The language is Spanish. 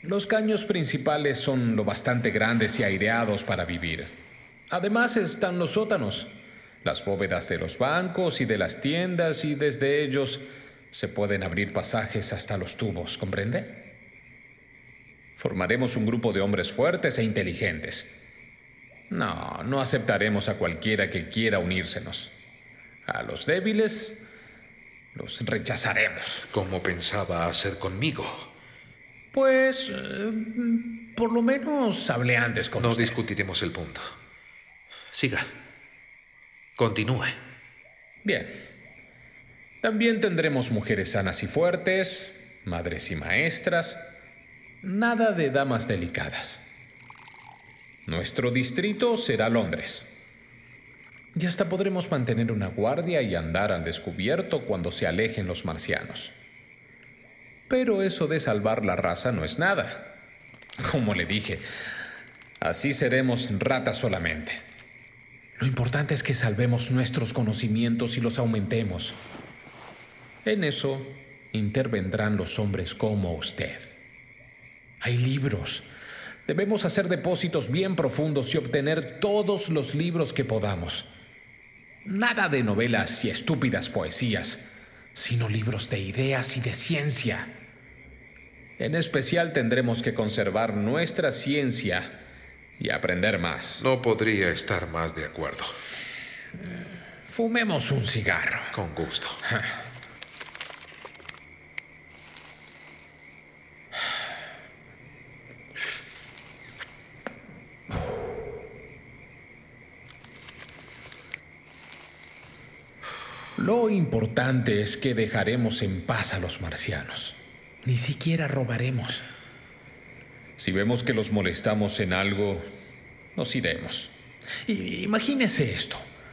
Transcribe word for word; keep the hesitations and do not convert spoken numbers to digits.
Los caños principales son lo bastante grandes y aireados para vivir. Además están los sótanos, las bóvedas de los bancos y de las tiendas, y desde ellos se pueden abrir pasajes hasta los tubos, ¿comprende? Formaremos un grupo de hombres fuertes e inteligentes. No, no aceptaremos a cualquiera que quiera unírsenos. A los débiles los rechazaremos. ¿Cómo pensaba hacer conmigo? Pues, eh, por lo menos hablé antes con No usted. discutiremos el punto. Siga. Continúe. Bien. También tendremos mujeres sanas y fuertes, madres y maestras, nada de damas delicadas. Nuestro distrito será Londres. Y hasta podremos mantener una guardia y andar al descubierto cuando se alejen los marcianos. Pero eso de salvar la raza no es nada. Como le dije, así seremos ratas solamente. Lo importante es que salvemos nuestros conocimientos y los aumentemos. En eso intervendrán los hombres como usted. Hay libros. Debemos hacer depósitos bien profundos y obtener todos los libros que podamos. Nada de novelas y estúpidas poesías, sino libros de ideas y de ciencia. En especial tendremos que conservar nuestra ciencia y aprender más. No podría estar más de acuerdo. Fumemos un cigarro. Con gusto. Lo importante es que dejaremos en paz a los marcianos. Ni siquiera robaremos. Si vemos que los molestamos en algo, nos iremos. I- Imagínese esto.